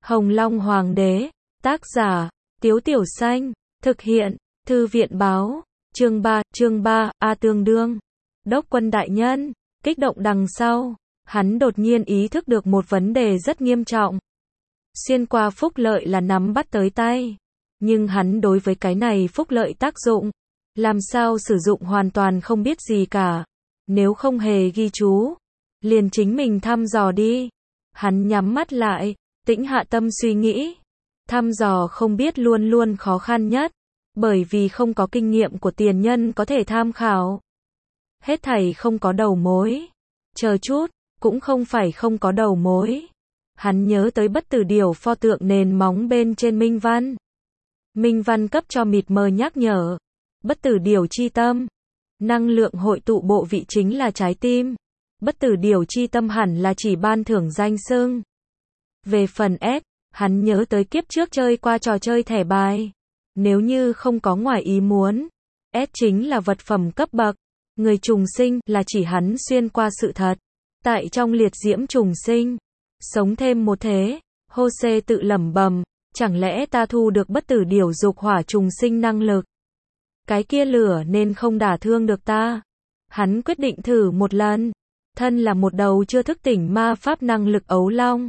Hồng Long Hoàng đế, tác giả, Tiếu Tiểu Xanh, thực hiện, Thư viện báo, chương 3, A tương đương. Đốc quân đại nhân, kích động đằng sau, hắn đột nhiên ý thức được một vấn đề rất nghiêm trọng. Xuyên qua phúc lợi là nắm bắt tới tay, nhưng hắn đối với cái này phúc lợi tác dụng, làm sao sử dụng hoàn toàn không biết gì cả. Nếu không hề ghi chú, liền chính mình thăm dò đi. Hắn nhắm mắt lại, tĩnh hạ tâm suy nghĩ. Thăm dò không biết luôn luôn khó khăn nhất, bởi vì không có kinh nghiệm của tiền nhân có thể tham khảo. Hết thảy không có đầu mối. Chờ chút, cũng không phải không có đầu mối. Hắn nhớ tới bất tử điểu pho tượng nền móng bên trên minh văn. Minh văn cấp cho mịt mờ nhắc nhở. Bất tử điểu chi tâm. Năng lượng hội tụ bộ vị chính là trái tim. Bất tử điểu chi tâm hẳn là chỉ ban thưởng danh xưng. Về phần S, hắn nhớ tới kiếp trước chơi qua trò chơi thẻ bài. Nếu như không có ngoài ý muốn, S chính là vật phẩm cấp bậc. Người trùng sinh là chỉ hắn xuyên qua sự thật. Tại trong liệt diễm trùng sinh, sống thêm một thế, Jose tự lẩm bẩm, chẳng lẽ ta thu được bất tử điểu dục hỏa trùng sinh năng lực? Cái kia lửa nên không đả thương được ta. Hắn quyết định thử một lần. Thân là một đầu chưa thức tỉnh ma pháp năng lực ấu long.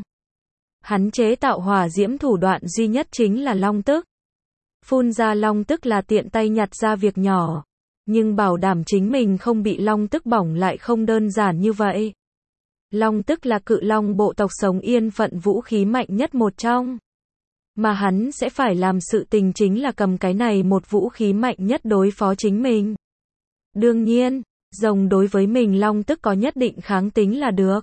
Hắn chế tạo hỏa diễm thủ đoạn duy nhất chính là long tức. Phun ra long tức là tiện tay nhặt ra việc nhỏ. Nhưng bảo đảm chính mình không bị long tức bỏng lại không đơn giản như vậy. Long tức là cự long bộ tộc sống yên phận vũ khí mạnh nhất một trong. Mà hắn sẽ phải làm sự tình chính là cầm cái này một vũ khí mạnh nhất đối phó chính mình. Đương nhiên, rồng đối với mình long tức có nhất định kháng tính là được.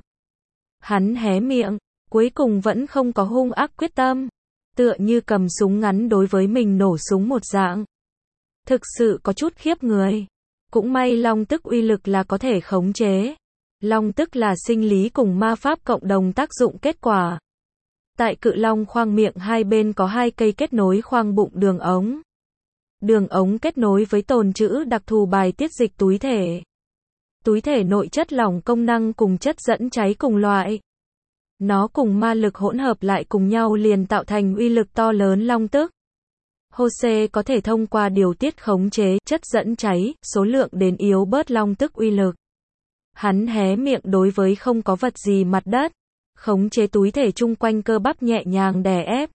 Hắn hé miệng, cuối cùng vẫn không có hung ác quyết tâm. Tựa như cầm súng ngắn đối với mình nổ súng một dạng. Thực sự có chút khiếp người. Cũng may long tức uy lực là có thể khống chế. Long tức là sinh lý cùng ma pháp cộng đồng tác dụng kết quả. Tại cự long khoang miệng hai bên có hai cây kết nối khoang bụng đường ống. Đường ống kết nối với tồn trữ đặc thù bài tiết dịch túi thể. Túi thể nội chất lỏng công năng cùng chất dẫn cháy cùng loại. Nó cùng ma lực hỗn hợp lại cùng nhau liền tạo thành uy lực to lớn long tức. Jose có thể thông qua điều tiết khống chế chất dẫn cháy, số lượng đến yếu bớt long tức uy lực. Hắn hé miệng đối với không có vật gì mặt đất. Khống chế túi thể chung quanh cơ bắp nhẹ nhàng đè ép.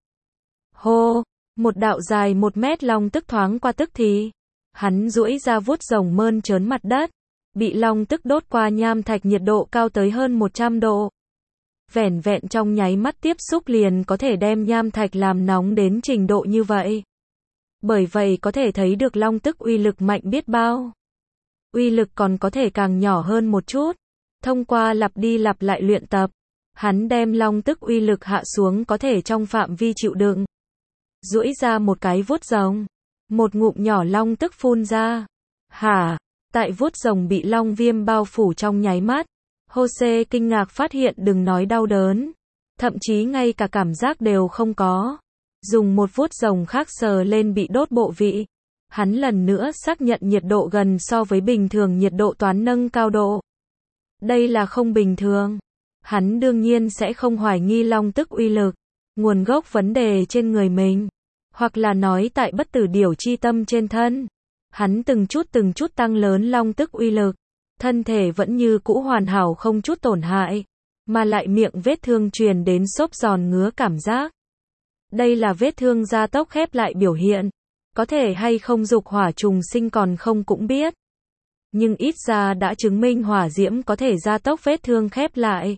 Hô, một đạo dài 1 mét long tức thoáng qua tức thì. Hắn duỗi ra vuốt rồng mơn trớn mặt đất. Bị long tức đốt qua nham thạch nhiệt độ cao tới hơn 100 độ. Vẻn vẹn trong nháy mắt tiếp xúc liền có thể đem nham thạch làm nóng đến trình độ như vậy. Bởi vậy có thể thấy được long tức uy lực mạnh biết bao. Uy lực còn có thể càng nhỏ hơn một chút. Thông qua lặp đi lặp lại luyện tập, hắn đem long tức uy lực hạ xuống có thể trong phạm vi chịu đựng. Duỗi ra một cái vuốt rồng. Một ngụm nhỏ long tức phun ra. Hả? Tại vuốt rồng bị long viêm bao phủ trong nháy mắt. Jose kinh ngạc phát hiện đừng nói đau đớn. Thậm chí ngay cả cảm giác đều không có. Dùng một vuốt rồng khác sờ lên bị đốt bộ vị. Hắn lần nữa xác nhận nhiệt độ gần so với bình thường nhiệt độ toán nâng cao độ. Đây là không bình thường. Hắn đương nhiên sẽ không hoài nghi long tức uy lực. Nguồn gốc vấn đề trên người mình. Hoặc là nói tại bất tử điểu chi tâm trên thân. Hắn từng chút tăng lớn long tức uy lực. Thân thể vẫn như cũ hoàn hảo không chút tổn hại. Mà lại miệng vết thương truyền đến xốp giòn ngứa cảm giác. Đây là vết thương gia tốc khép lại biểu hiện. Có thể hay không dục hỏa trùng sinh còn không cũng biết. Nhưng ít ra đã chứng minh hỏa diễm có thể gia tốc vết thương khép lại.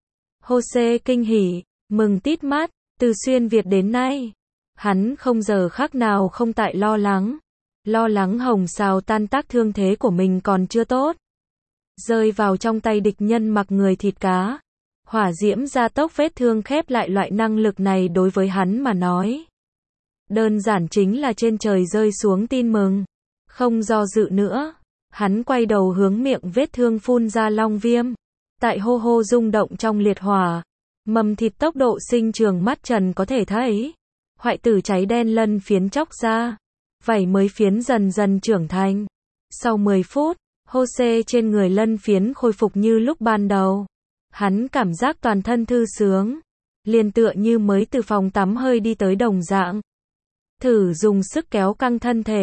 Jose kinh hỉ, mừng tít mắt, từ xuyên Việt đến nay. Hắn không giờ khác nào không tại lo lắng. Lo lắng hồng xào tan tác thương thế của mình còn chưa tốt. Rơi vào trong tay địch nhân mặc người thịt cá. Hỏa diễm gia tốc vết thương khép lại loại năng lực này đối với hắn mà nói. Đơn giản chính là trên trời rơi xuống tin mừng. Không do dự nữa. Hắn quay đầu hướng miệng vết thương phun ra long viêm. Tại hô hô rung động trong liệt hỏa. Mầm thịt tốc độ sinh trường mắt trần có thể thấy. Hoại tử cháy đen lân phiến chóc ra. Vảy mới phiến dần dần trưởng thành. Sau 10 phút, Jose trên người lân phiến khôi phục như lúc ban đầu. Hắn cảm giác toàn thân thư sướng. liền tựa như mới từ phòng tắm hơi đi tới đồng dạng. Thử dùng sức kéo căng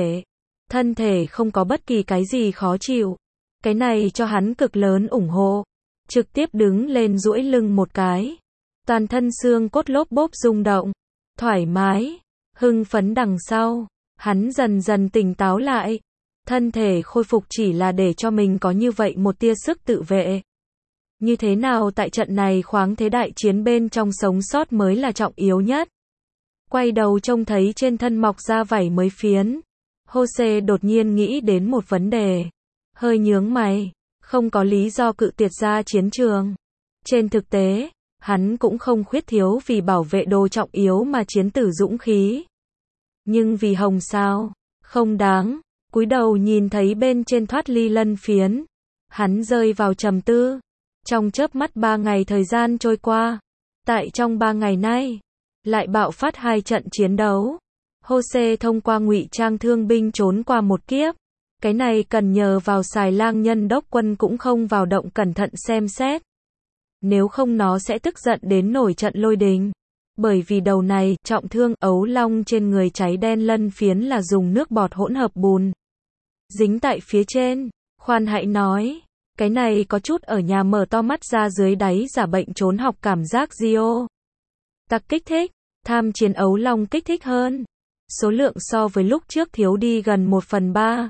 thân thể không có bất kỳ cái gì khó chịu. Cái này cho hắn cực lớn ủng hộ. Trực tiếp đứng lên duỗi lưng một cái. Toàn thân xương cốt lốp bốp rung động. Thoải mái, hưng phấn đằng sau. Hắn dần dần tỉnh táo lại. Thân thể khôi phục chỉ là để cho mình có như vậy một tia sức tự vệ. Như thế nào tại trận này khoáng thế đại chiến bên trong sống sót mới là trọng yếu nhất. Quay đầu trông thấy trên thân mọc ra vảy mới phiến. Jose đột nhiên nghĩ đến một vấn đề. Hơi nhướng mày, không có lý do cự tuyệt ra chiến trường. Trên thực tế, hắn cũng không khuyết thiếu vì bảo vệ đồ trọng yếu mà chiến tử dũng khí. Nhưng vì Hồng sao, không đáng. Cúi đầu nhìn thấy bên trên thoát ly lân phiến. Hắn rơi vào trầm tư. Trong chớp mắt 3 ngày thời gian trôi qua. Tại trong 3 ngày nay, lại bạo phát 2 trận chiến đấu. Jose thông qua ngụy trang thương binh trốn qua một kiếp. Cái này cần nhờ vào Xài Lang nhân đốc quân cũng không vào động cẩn thận xem xét. Nếu không nó sẽ tức giận đến nổi trận lôi đình. Bởi vì đầu này, trọng thương ấu long trên người cháy đen lân phiến là dùng nước bọt hỗn hợp bùn. Dính tại phía trên. Khoan hãy nói. Cái này có chút ở nhà mở to mắt ra dưới đáy giả bệnh trốn học cảm giác Gio. Tặc kích thích. Tham chiến ấu long kích thích hơn. Số lượng so với lúc trước thiếu đi gần 1/3.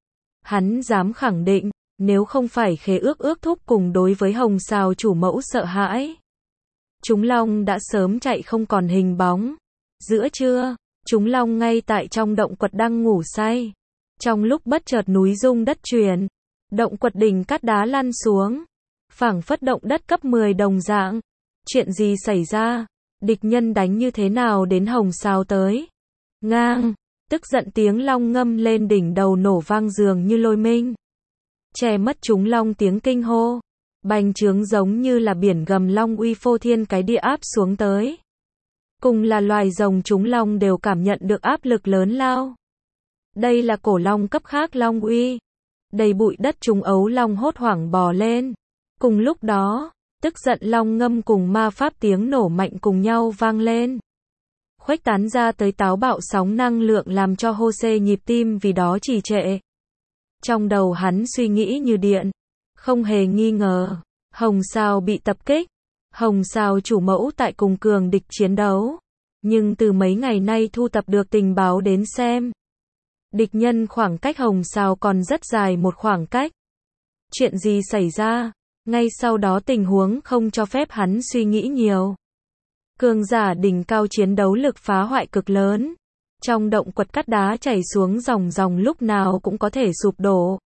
Hắn dám khẳng định, nếu không phải khế ước thúc cùng đối với Hồng Sào chủ mẫu sợ hãi. Chúng long đã sớm chạy không còn hình bóng. Giữa trưa, chúng long ngay tại trong động quật đang ngủ say. Trong lúc bất chợt núi rung đất chuyển. Động quật đỉnh cát đá lăn xuống. Phảng phất động đất cấp 10 đồng dạng. Chuyện gì xảy ra? Địch nhân đánh như thế nào đến Hồng Sào tới? Ngang, tức giận tiếng long ngâm lên đỉnh đầu nổ vang dường như lôi minh. Che mất chúng long tiếng kinh hô. Bành trướng giống như là biển gầm long uy phô thiên cái địa áp xuống tới. Cùng là loài rồng chúng long đều cảm nhận được áp lực lớn lao. Đây là cổ long cấp khác long uy. Đầy bụi đất chúng ấu long hốt hoảng bò lên. Cùng lúc đó, tức giận long ngâm cùng ma pháp tiếng nổ mạnh cùng nhau vang lên. Khuếch tán ra tới táo bạo sóng năng lượng làm cho Jose nhịp tim vì đó trì trệ. Trong đầu hắn suy nghĩ như điện. Không hề nghi ngờ. Hồng Sào bị tập kích. Hồng Sào chủ mẫu tại cùng cường địch chiến đấu. Nhưng từ mấy ngày nay thu tập được tình báo đến xem. Địch nhân khoảng cách Hồng Sào còn rất dài một khoảng cách. Chuyện gì xảy ra? Ngay sau đó tình huống không cho phép hắn suy nghĩ nhiều. Cường giả đỉnh cao chiến đấu lực phá hoại cực lớn. Trong động quật cát đá chảy xuống dòng lúc nào cũng có thể sụp đổ.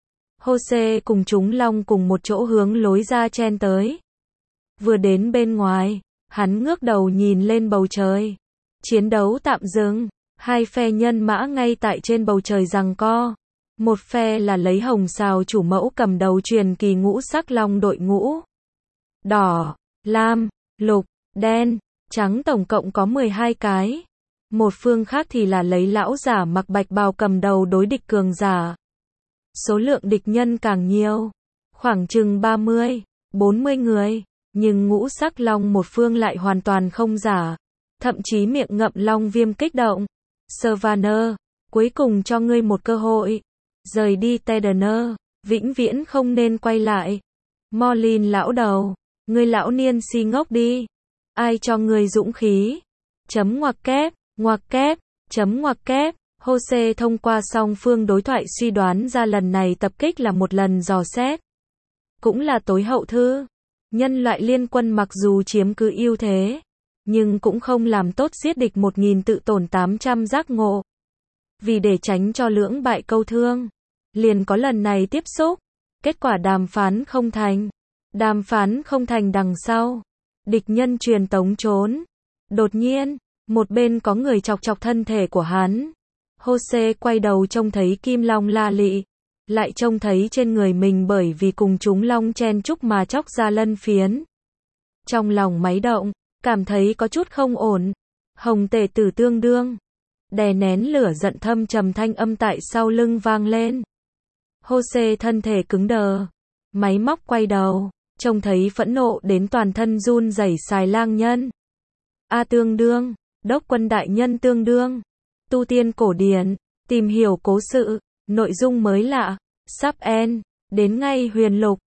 Jose cùng chúng long cùng một chỗ hướng lối ra chen tới. Vừa đến bên ngoài, hắn ngước đầu nhìn lên bầu trời. Chiến đấu tạm dừng. 2 phe nhân mã ngay tại trên bầu trời giằng co. Một phe là lấy Hồng Sào chủ mẫu cầm đầu truyền kỳ ngũ sắc long đội ngũ. Đỏ, lam, lục, đen, trắng tổng cộng có 12 cái. Một phương khác thì là lấy lão giả mặc bạch bào cầm đầu đối địch cường giả. Số lượng địch nhân càng nhiều. Khoảng chừng 30, 40 người. Nhưng ngũ sắc long một phương lại hoàn toàn không giả. Thậm chí miệng ngậm long viêm kích động. Savannah, cuối cùng cho ngươi một cơ hội. Rời đi Tedener, vĩnh viễn không nên quay lại. Morlin lão đầu, ngươi lão niên si ngốc đi. Ai cho ngươi dũng khí? Chấm ngoặc kép, chấm ngoặc kép. Jose thông qua song phương đối thoại suy đoán ra lần này tập kích là một lần dò xét. Cũng là tối hậu thư. Nhân loại liên quân mặc dù chiếm cứ ưu thế, nhưng cũng không làm tốt giết địch 1000 tự tổn 800 giác ngộ. Vì để tránh cho lưỡng bại câu thương, liền có lần này tiếp xúc. Kết quả đàm phán không thành. Đàm phán không thành đằng sau. Địch nhân truyền tống trốn. Đột nhiên, một bên có người chọc thân thể của hắn. Jose quay đầu trông thấy kim long la lị. Lại trông thấy trên người mình bởi vì cùng chúng long chen chúc mà chóc ra lân phiến. Trong lòng máy động, cảm thấy có chút không ổn. Hồng tể tử tương đương. Đè nén lửa giận thâm trầm thanh âm tại sau lưng vang lên. Jose thân thể cứng đờ. Máy móc quay đầu, trông thấy phẫn nộ đến toàn thân run rẩy Xài Lang nhân. A tương đương, đốc quân đại nhân tương đương, tu tiên cổ điển, tìm hiểu cố sự, nội dung mới lạ, sub en, đến ngay huyền lục.